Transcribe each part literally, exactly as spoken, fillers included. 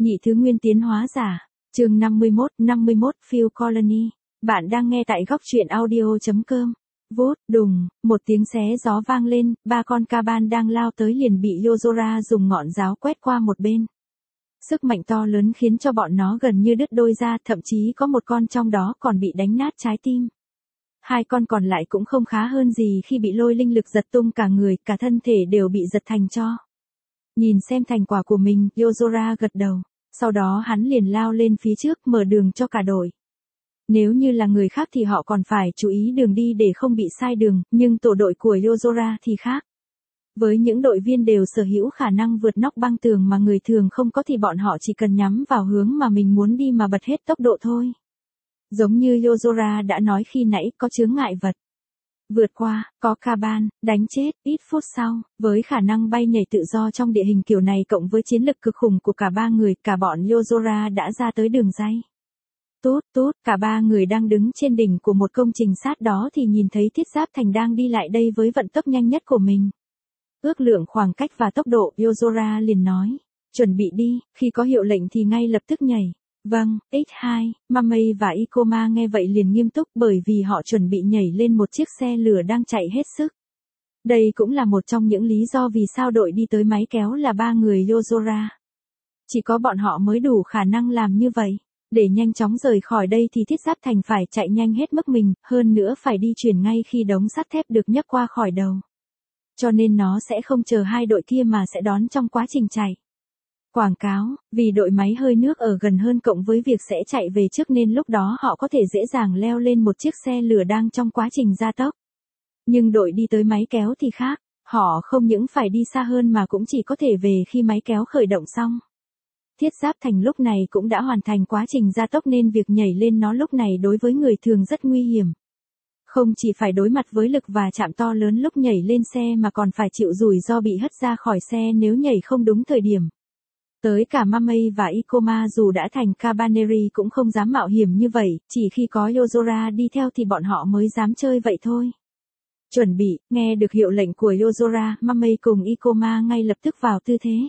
Nhị thứ nguyên tiến hóa giả. Chương năm mươi mốt, năm mươi mốt Phil Colony. Bạn đang nghe tại góc truyện audio chấm com. Vút, đùng, một tiếng xé gió vang lên, ba con Kaban đang lao tới liền bị Yozora dùng ngọn giáo quét qua một bên. Sức mạnh to lớn khiến cho bọn nó gần như đứt đôi ra, thậm chí có một con trong đó còn bị đánh nát trái tim. Hai con còn lại cũng không khá hơn gì khi bị lôi linh lực giật tung cả người, cả thân thể đều bị giật thành tro. Nhìn xem thành quả của mình, Yozora gật đầu. Sau đó hắn liền lao lên phía trước mở đường cho cả đội. Nếu như là người khác thì họ còn phải chú ý đường đi để không bị sai đường, nhưng tổ đội của Yozora thì khác. Với những đội viên đều sở hữu khả năng vượt nóc băng tường mà người thường không có thì bọn họ chỉ cần nhắm vào hướng mà mình muốn đi mà bật hết tốc độ thôi. Giống như Yozora đã nói khi nãy, có chướng ngại vật. Vượt qua, có Kaban, đánh chết, ít phút sau, với khả năng bay nhảy tự do trong địa hình kiểu này cộng với chiến lực cực khủng của cả ba người, cả bọn Yozora đã ra tới đường ray. Tốt, tốt, cả ba người đang đứng trên đỉnh của một công trình sát đó thì nhìn thấy Thiết Giáp Thành đang đi lại đây với vận tốc nhanh nhất của mình. Ước lượng khoảng cách và tốc độ, Yozora liền nói, chuẩn bị đi, khi có hiệu lệnh thì ngay lập tức nhảy. Vâng, ích hai, Mamei và Ikoma nghe vậy liền nghiêm túc bởi vì họ chuẩn bị nhảy lên một chiếc xe lửa đang chạy hết sức. Đây cũng là một trong những lý do vì sao đội đi tới máy kéo là ba người Yozora. Chỉ có bọn họ mới đủ khả năng làm như vậy. Để nhanh chóng rời khỏi đây thì Thiết Giáp Thành phải chạy nhanh hết mức mình, hơn nữa phải đi chuyển ngay khi đống sắt thép được nhấc qua khỏi đầu. Cho nên nó sẽ không chờ hai đội kia mà sẽ đón trong quá trình chạy. Quảng cáo, vì đội máy hơi nước ở gần hơn cộng với việc sẽ chạy về trước nên lúc đó họ có thể dễ dàng leo lên một chiếc xe lửa đang trong quá trình gia tốc. Nhưng đội đi tới máy kéo thì khác, họ không những phải đi xa hơn mà cũng chỉ có thể về khi máy kéo khởi động xong. Thiết Giáp Thành lúc này cũng đã hoàn thành quá trình gia tốc nên việc nhảy lên nó lúc này đối với người thường rất nguy hiểm. Không chỉ phải đối mặt với lực và chạm to lớn lúc nhảy lên xe mà còn phải chịu rủi ro bị hất ra khỏi xe nếu nhảy không đúng thời điểm. Tới cả Mamei và Ikoma dù đã thành Cabaneri cũng không dám mạo hiểm như vậy, chỉ khi có Yozora đi theo thì bọn họ mới dám chơi vậy thôi. Chuẩn bị, nghe được hiệu lệnh của Yozora, Mamei cùng Ikoma ngay lập tức vào tư thế.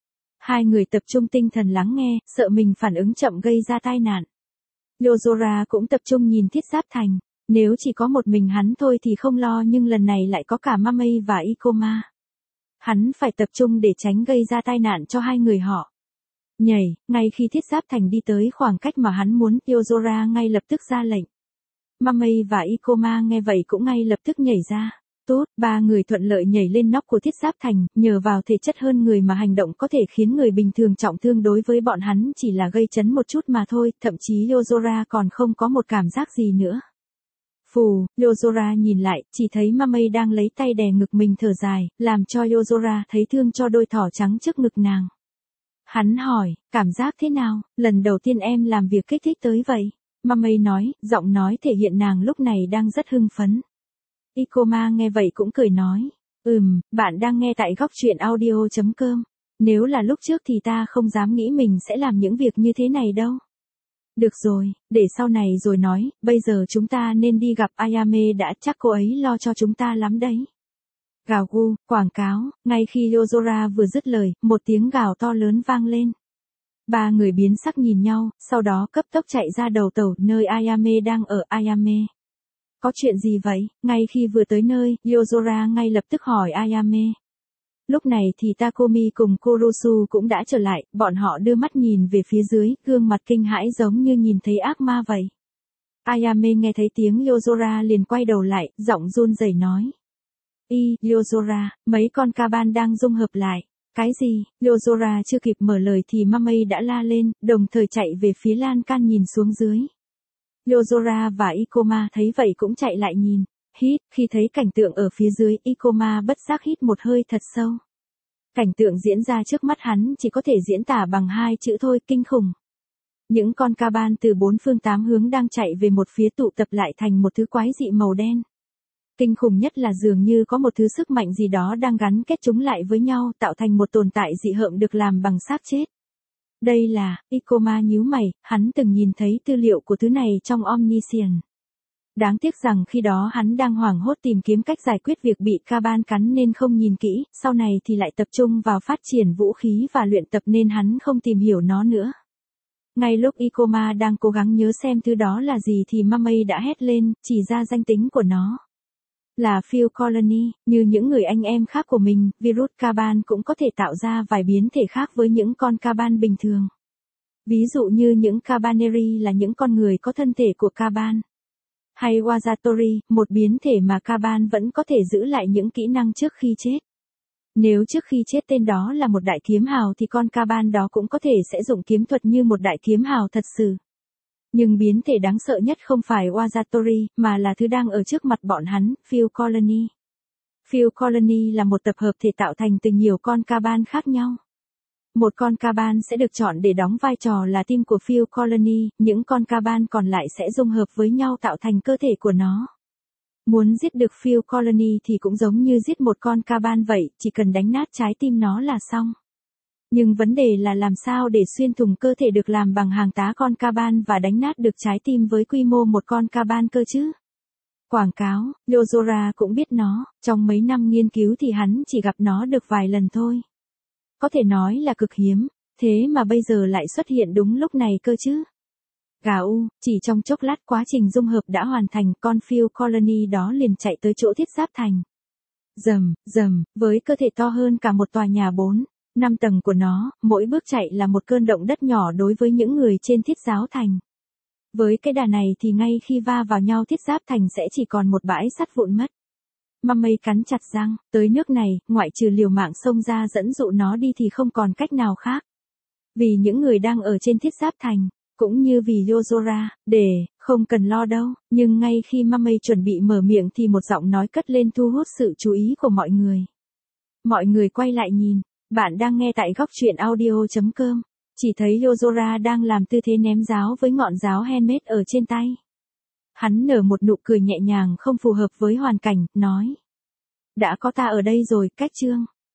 Hai người tập trung tinh thần lắng nghe, sợ mình phản ứng chậm gây ra tai nạn. Yozora cũng tập trung nhìn Thiết Giáp Thành, nếu chỉ có một mình hắn thôi thì không lo nhưng lần này lại có cả Mamei và Ikoma. Hắn phải tập trung để tránh gây ra tai nạn cho hai người họ. Nhảy, ngay khi Thiết Giáp Thành đi tới khoảng cách mà hắn muốn, Yozora ngay lập tức ra lệnh. Mamei và Ikoma nghe vậy cũng ngay lập tức nhảy ra. Tốt, ba người thuận lợi nhảy lên nóc của Thiết Giáp Thành, nhờ vào thể chất hơn người mà hành động có thể khiến người bình thường trọng thương đối với bọn hắn chỉ là gây chấn một chút mà thôi, thậm chí Yozora còn không có một cảm giác gì nữa. Phù, Yozora nhìn lại, chỉ thấy Mamei đang lấy tay đè ngực mình thở dài, làm cho Yozora thấy thương cho đôi thỏ trắng trước ngực nàng. Hắn hỏi, cảm giác thế nào, lần đầu tiên em làm việc kích thích tới vậy? Mamei nói, giọng nói thể hiện nàng lúc này đang rất hưng phấn. Ikoma nghe vậy cũng cười nói, ừm, bạn đang nghe tại góc truyện audio chấm com. Nếu là lúc trước thì ta không dám nghĩ mình sẽ làm những việc như thế này đâu. Được rồi, để sau này rồi nói, bây giờ chúng ta nên đi gặp Ayame đã, chắc cô ấy lo cho chúng ta lắm đấy. Gào gu, quảng cáo, ngay khi Yozora vừa dứt lời, một tiếng gào to lớn vang lên. Ba người biến sắc nhìn nhau, sau đó cấp tốc chạy ra đầu tàu nơi Ayame đang ở. Ayame. Có chuyện gì vậy? Ngay khi vừa tới nơi, Yozora ngay lập tức hỏi Ayame. Lúc này thì Takomi cùng Kurusu cũng đã trở lại, bọn họ đưa mắt nhìn về phía dưới, gương mặt kinh hãi giống như nhìn thấy ác ma vậy. Ayame nghe thấy tiếng Yozora liền quay đầu lại, giọng run rẩy nói. Y, Yozora, mấy con Kaban đang dung hợp lại. Cái gì? Yozora chưa kịp mở lời thì Mamei đã la lên, đồng thời chạy về phía lan can nhìn xuống dưới. Yozora và Ikoma thấy vậy cũng chạy lại nhìn. Hít, khi thấy cảnh tượng ở phía dưới, Ikoma bất giác hít một hơi thật sâu. Cảnh tượng diễn ra trước mắt hắn chỉ có thể diễn tả bằng hai chữ thôi, kinh khủng. Những con Kaban từ bốn phương tám hướng đang chạy về một phía tụ tập lại thành một thứ quái dị màu đen. Kinh khủng nhất là dường như có một thứ sức mạnh gì đó đang gắn kết chúng lại với nhau tạo thành một tồn tại dị hợm được làm bằng xác chết. Đây là, Ikoma nhíu mày, hắn từng nhìn thấy tư liệu của thứ này trong Omniscient. Đáng tiếc rằng khi đó hắn đang hoảng hốt tìm kiếm cách giải quyết việc bị Kaban cắn nên không nhìn kỹ, sau này thì lại tập trung vào phát triển vũ khí và luyện tập nên hắn không tìm hiểu nó nữa. Ngay lúc Ikoma đang cố gắng nhớ xem thứ đó là gì thì Mamei đã hét lên, chỉ ra danh tính của nó. Là Phil Colony, như những người anh em khác của mình, virus Kaban cũng có thể tạo ra vài biến thể khác với những con Kaban bình thường. Ví dụ như những Kabaneri là những con người có thân thể của Kaban. Hay Wazatori, một biến thể mà Kaban vẫn có thể giữ lại những kỹ năng trước khi chết. Nếu trước khi chết tên đó là một đại kiếm hào thì con Kaban đó cũng có thể sẽ dụng kiếm thuật như một đại kiếm hào thật sự. Nhưng biến thể đáng sợ nhất không phải Wazatori, mà là thứ đang ở trước mặt bọn hắn, Phil Colony. Phil Colony là một tập hợp thể tạo thành từ nhiều con Kaban khác nhau. Một con Kaban sẽ được chọn để đóng vai trò là team của Phil Colony, những con Kaban còn lại sẽ dung hợp với nhau tạo thành cơ thể của nó. Muốn giết được Phil Colony thì cũng giống như giết một con Kaban vậy, chỉ cần đánh nát trái tim nó là xong. Nhưng vấn đề là làm sao để xuyên thủng cơ thể được làm bằng hàng tá con Kaban và đánh nát được trái tim với quy mô một con Kaban cơ chứ? Quảng cáo, Yozora cũng biết nó, trong mấy năm nghiên cứu thì hắn chỉ gặp nó được vài lần thôi. Có thể nói là cực hiếm, thế mà bây giờ lại xuất hiện đúng lúc này cơ chứ. Gà u, chỉ trong chốc lát quá trình dung hợp đã hoàn thành, con Phil Colony đó liền chạy tới chỗ thiết giáp thành. Rầm, rầm, với cơ thể to hơn cả một tòa nhà bốn, năm tầng của nó, mỗi bước chạy là một cơn động đất nhỏ đối với những người trên thiết giáo thành. Với cái đà này thì ngay khi va vào nhau thiết giáp thành sẽ chỉ còn một bãi sắt vụn mất. Mamei cắn chặt răng, tới nước này, ngoại trừ liều mạng xông ra dẫn dụ nó đi thì không còn cách nào khác. Vì những người đang ở trên thiết giáp thành, cũng như vì Yozora, để, không cần lo đâu, nhưng ngay khi Mamei chuẩn bị mở miệng thì một giọng nói cất lên thu hút sự chú ý của mọi người. Mọi người quay lại nhìn, bạn đang nghe tại góc truyện audio chấm com, chỉ thấy Yozora đang làm tư thế ném giáo với ngọn giáo handmade ở trên tay. Hắn nở một nụ cười nhẹ nhàng không phù hợp với hoàn cảnh, nói. Đã có ta ở đây rồi, cách chương.